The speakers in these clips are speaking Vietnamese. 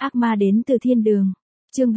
Ác ma đến từ thiên đường. Chương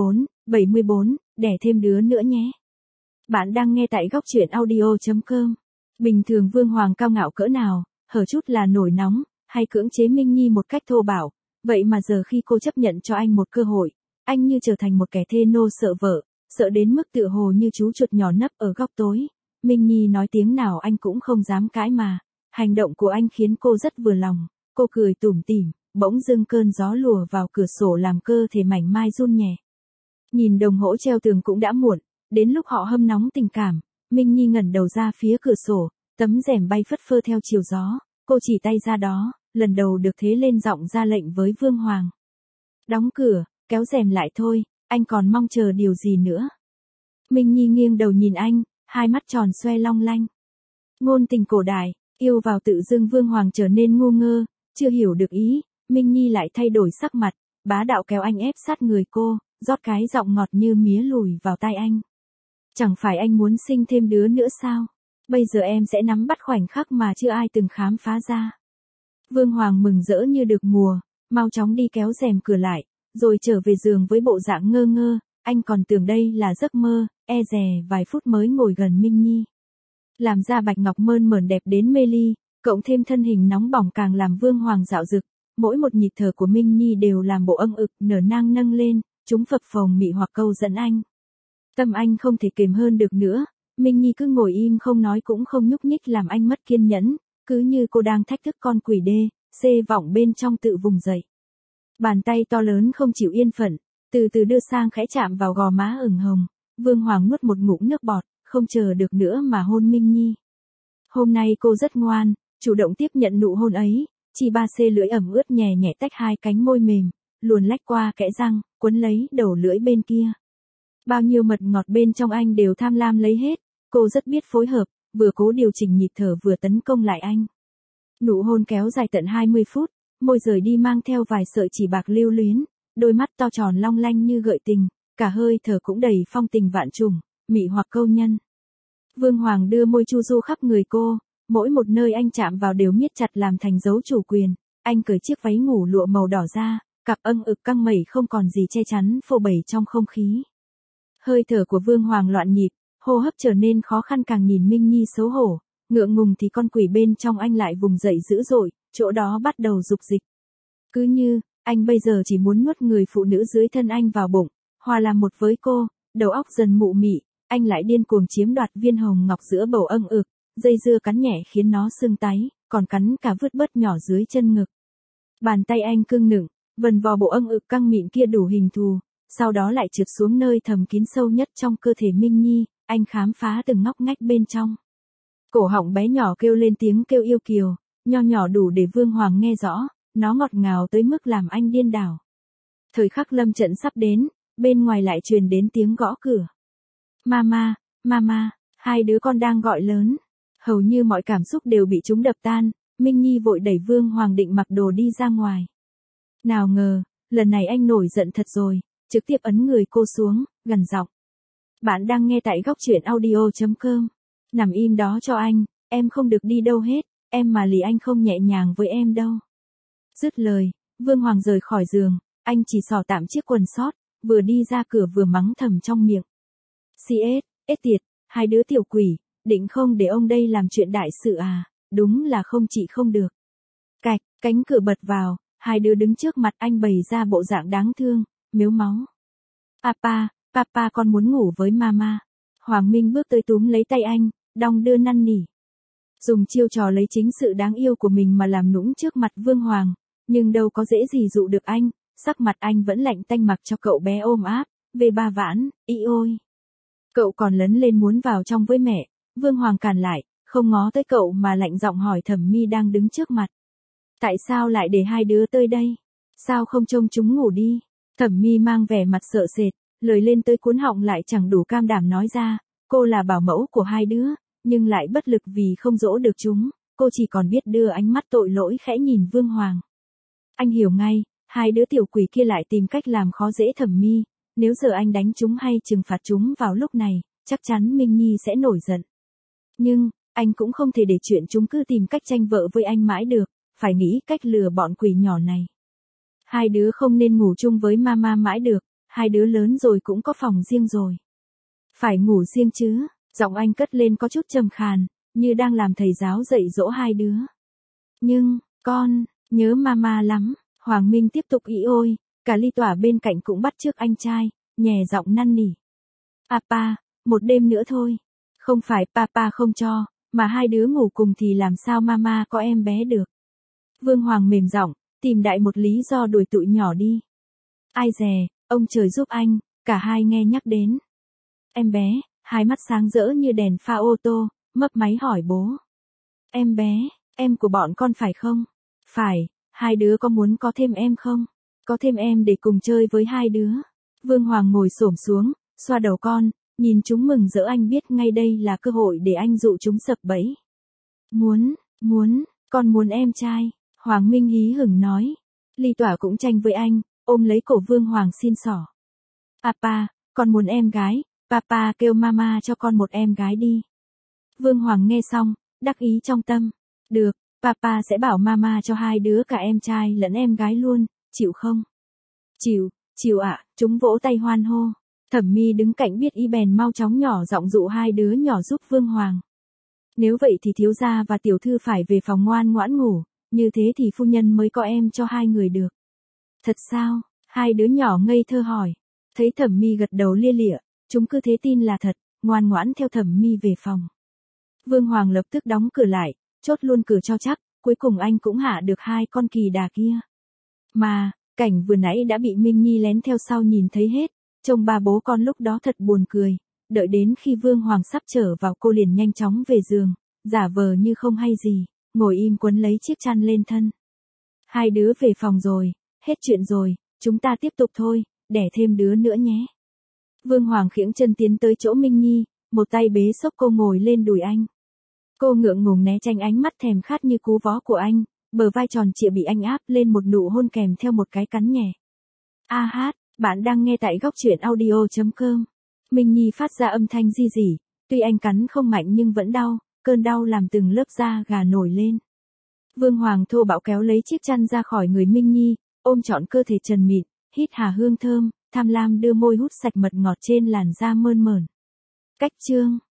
74, đẻ thêm đứa nữa nhé. Bạn đang nghe tại góc truyện audio.com. Bình thường Vương Hoàng cao ngạo cỡ nào, hở chút là nổi nóng, hay cưỡng chế Minh Nhi một cách thô bạo. Vậy mà giờ khi cô chấp nhận cho anh một cơ hội, anh như trở thành một kẻ thê nô sợ vợ, sợ đến mức tựa hồ như chú chuột nhỏ nấp ở góc tối. Minh Nhi nói tiếng nào anh cũng không dám cãi mà. Hành động của anh khiến cô rất vừa lòng. Cô cười tủm tỉm, bỗng dưng cơn gió lùa vào cửa sổ làm cơ thể mảnh mai run nhẹ. Nhìn đồng hồ treo tường cũng đã muộn, đến lúc họ hâm nóng tình cảm. Minh Nhi ngẩng đầu ra phía cửa sổ, tấm rèm bay phất phơ theo chiều gió. Cô chỉ tay ra đó, lần đầu được thế lên giọng ra lệnh với Vương Hoàng. Đóng cửa, kéo rèm lại thôi, anh còn mong chờ điều gì nữa? Minh Nhi nghiêng đầu nhìn anh, hai mắt tròn xoe long lanh. Ngôn tình cổ đại, yêu vào tự dưng Vương Hoàng trở nên ngu ngơ, chưa hiểu được ý. Minh Nhi lại thay đổi sắc mặt, bá đạo kéo anh ép sát người cô, rót cái giọng ngọt như mía lùi vào tai anh. Chẳng phải anh muốn sinh thêm đứa nữa sao? Bây giờ em sẽ nắm bắt khoảnh khắc mà chưa ai từng khám phá ra. Vương Hoàng mừng rỡ như được mùa, mau chóng đi kéo rèm cửa lại, rồi trở về giường với bộ dạng ngơ ngơ. Anh còn tưởng đây là giấc mơ, e dè vài phút mới ngồi gần Minh Nhi. Làm da bạch ngọc mơn mởn đẹp đến mê ly, cộng thêm thân hình nóng bỏng càng làm Vương Hoàng dạo dực. Mỗi một nhịp thở của Minh Nhi đều làm bộ âng ực nở nang nâng lên, chúng phập phồng mị hoặc câu dẫn anh. Tâm anh không thể kềm hơn được nữa, Minh Nhi cứ ngồi im không nói cũng không nhúc nhích làm anh mất kiên nhẫn, cứ như cô đang thách thức con quỷ đê, xê vọng bên trong tự vùng dậy. Bàn tay to lớn không chịu yên phận, từ từ đưa sang khẽ chạm vào gò má ửng hồng. Vương Hoàng nuốt một ngụm nước bọt, không chờ được nữa mà hôn Minh Nhi. Hôm nay cô rất ngoan, chủ động tiếp nhận nụ hôn ấy, chỉ ba xê lưỡi ẩm ướt nhẹ nhẹ tách hai cánh môi mềm, luồn lách qua kẽ răng, quấn lấy đầu lưỡi bên kia. Bao nhiêu mật ngọt bên trong anh đều tham lam lấy hết, cô rất biết phối hợp, vừa cố điều chỉnh nhịp thở vừa tấn công lại anh. Nụ hôn kéo dài tận 20 phút, môi rời đi mang theo vài sợi chỉ bạc lưu luyến, đôi mắt to tròn long lanh như gợi tình, cả hơi thở cũng đầy phong tình vạn trùng, mị hoặc câu nhân. Vương Hoàng đưa môi chu du khắp người cô, mỗi một nơi anh chạm vào đều miết chặt làm thành dấu chủ quyền. Anh cởi chiếc váy ngủ lụa màu đỏ ra, cặp âng ực căng mẩy không còn gì che chắn phô bày trong không khí. Hơi thở của Vương Hoàng loạn nhịp, hô hấp trở nên khó khăn càng nhìn Minh Nhi xấu hổ, ngượng ngùng thì con quỷ bên trong anh lại vùng dậy dữ dội, chỗ đó bắt đầu dục dịch. Cứ như, anh bây giờ chỉ muốn nuốt người phụ nữ dưới thân anh vào bụng, hòa làm một với cô, đầu óc dần mụ mị, anh lại điên cuồng chiếm đoạt viên hồng ngọc giữa bầu âng ực, dây dưa cắn nhẹ khiến nó sưng tấy, còn cắn cả vứt bớt nhỏ dưới chân ngực. Bàn tay anh cưng nựng, vần vò bộ âng ực căng mịn kia đủ hình thù, sau đó lại trượt xuống nơi thầm kín sâu nhất trong cơ thể Minh Nhi, anh khám phá từng ngóc ngách bên trong. Cổ họng bé nhỏ kêu lên tiếng kêu yêu kiều, nho nhỏ đủ để Vương Hoàng nghe rõ, nó ngọt ngào tới mức làm anh điên đảo. Thời khắc lâm trận sắp đến, bên ngoài lại truyền đến tiếng gõ cửa. Mama, mama, hai đứa con đang gọi lớn. Hầu như mọi cảm xúc đều bị chúng đập tan, Minh Nhi vội đẩy Vương Hoàng định mặc đồ đi ra ngoài. Nào ngờ, lần này anh nổi giận thật rồi, trực tiếp ấn người cô xuống, gần giọng. Bạn đang nghe tại góc truyện audio.com. Nằm im đó cho anh, em không được đi đâu hết, em mà lì anh không nhẹ nhàng với em đâu. Dứt lời, Vương Hoàng rời khỏi giường, anh chỉ xỏ tạm chiếc quần sót, vừa đi ra cửa vừa mắng thầm trong miệng. CS, tiệt, hai đứa tiểu quỷ, định không để ông đây làm chuyện đại sự à, đúng là không chị không được. Cạch, cánh cửa bật vào, hai đứa đứng trước mặt anh bày ra bộ dạng đáng thương, mếu máu. Papa con muốn ngủ với mama. Hoàng Minh bước tới túm lấy tay anh, đong đưa năn nỉ. Dùng chiêu trò lấy chính sự đáng yêu của mình mà làm nũng trước mặt Vương Hoàng, nhưng đâu có dễ gì dụ được anh, sắc mặt anh vẫn lạnh tanh mặc cho cậu bé ôm áp, về ba vãn, ý ôi. Cậu còn lấn lên muốn vào trong với mẹ, Vương Hoàng cản lại, không ngó tới cậu mà lạnh giọng hỏi Thẩm Mi đang đứng trước mặt. Tại sao lại để hai đứa tới đây? Sao không trông chúng ngủ đi? Thẩm Mi mang vẻ mặt sợ sệt, lời lên tới cuốn họng lại chẳng đủ cam đảm nói ra, cô là bảo mẫu của hai đứa, nhưng lại bất lực vì không dỗ được chúng, cô chỉ còn biết đưa ánh mắt tội lỗi khẽ nhìn Vương Hoàng. Anh hiểu ngay, hai đứa tiểu quỷ kia lại tìm cách làm khó dễ Thẩm Mi, nếu giờ anh đánh chúng hay trừng phạt chúng vào lúc này, chắc chắn Minh Nhi sẽ nổi giận. Nhưng, anh cũng không thể để chuyện chúng cứ tìm cách tranh vợ với anh mãi được, phải nghĩ cách lừa bọn quỷ nhỏ này. Hai đứa không nên ngủ chung với mama mãi được, hai đứa lớn rồi cũng có phòng riêng rồi. Phải ngủ riêng chứ, giọng anh cất lên có chút trầm khàn, như đang làm thầy giáo dạy dỗ hai đứa. Nhưng, con, nhớ mama lắm, Hoàng Minh tiếp tục ĩ ôi, cả Ly Tỏa bên cạnh cũng bắt chước anh trai, nhè giọng năn nỉ. Papa, một đêm nữa thôi. Không phải papa không cho, mà hai đứa ngủ cùng thì làm sao mama có em bé được. Vương Hoàng mềm giọng, tìm đại một lý do đuổi tụi nhỏ đi. Ai dè, ông trời giúp anh, cả hai nghe nhắc đến. Em bé, hai mắt sáng rỡ như đèn pha ô tô, mấp máy hỏi bố. Em bé, em của bọn con phải không? Phải, hai đứa có muốn có thêm em không? Có thêm em để cùng chơi với hai đứa. Vương Hoàng ngồi xổm xuống, xoa đầu con, nhìn chúng mừng rỡ anh biết ngay đây là cơ hội để anh dụ chúng sập bẫy. Con muốn em trai, Hoàng Minh hí hửng nói. Ly Tỏa cũng tranh với anh, ôm lấy cổ Vương Hoàng xin xỏ. Papa, con muốn em gái, papa kêu mama cho con một em gái đi. Vương Hoàng nghe xong, đắc ý trong tâm. Được, papa sẽ bảo mama cho hai đứa cả em trai lẫn em gái luôn, chịu không? Chịu ạ, chúng vỗ tay hoan hô. Thẩm Mi đứng cạnh biết ý bèn mau chóng nhỏ giọng dụ hai đứa nhỏ giúp Vương Hoàng. Nếu vậy thì thiếu gia và tiểu thư phải về phòng ngoan ngoãn ngủ, như thế thì phu nhân mới có em cho hai người được. Thật sao? Hai đứa nhỏ ngây thơ hỏi. Thấy Thẩm Mi gật đầu lia lịa, chúng cứ thế tin là thật, ngoan ngoãn theo Thẩm Mi về phòng. Vương Hoàng lập tức đóng cửa lại, chốt luôn cửa cho chắc, cuối cùng anh cũng hạ được hai con kỳ đà kia. Mà, cảnh vừa nãy đã bị Minh Nhi lén theo sau nhìn thấy hết, trông ba bố con lúc đó thật buồn cười, đợi đến khi Vương Hoàng sắp trở vào cô liền nhanh chóng về giường, giả vờ như không hay gì, ngồi im quấn lấy chiếc chăn lên thân. Hai đứa về phòng rồi, hết chuyện rồi, chúng ta tiếp tục thôi, đẻ thêm đứa nữa nhé. Vương Hoàng khiễng chân tiến tới chỗ Minh Nhi, một tay bế xốc cô ngồi lên đùi anh. Cô ngượng ngùng né tránh ánh mắt thèm khát như cú vó của anh, bờ vai tròn trịa bị anh áp lên một nụ hôn kèm theo một cái cắn nhẹ. Bạn đang nghe tại góc truyện audio.com. Minh Nhi phát ra âm thanh ri rỉ, tuy anh cắn không mạnh nhưng vẫn đau, cơn đau làm từng lớp da gà nổi lên. Vương Hoàng thô bạo kéo lấy chiếc chăn ra khỏi người Minh Nhi, ôm trọn cơ thể trần mịn, hít hà hương thơm, tham lam đưa môi hút sạch mật ngọt trên làn da mơn mởn. Cách chương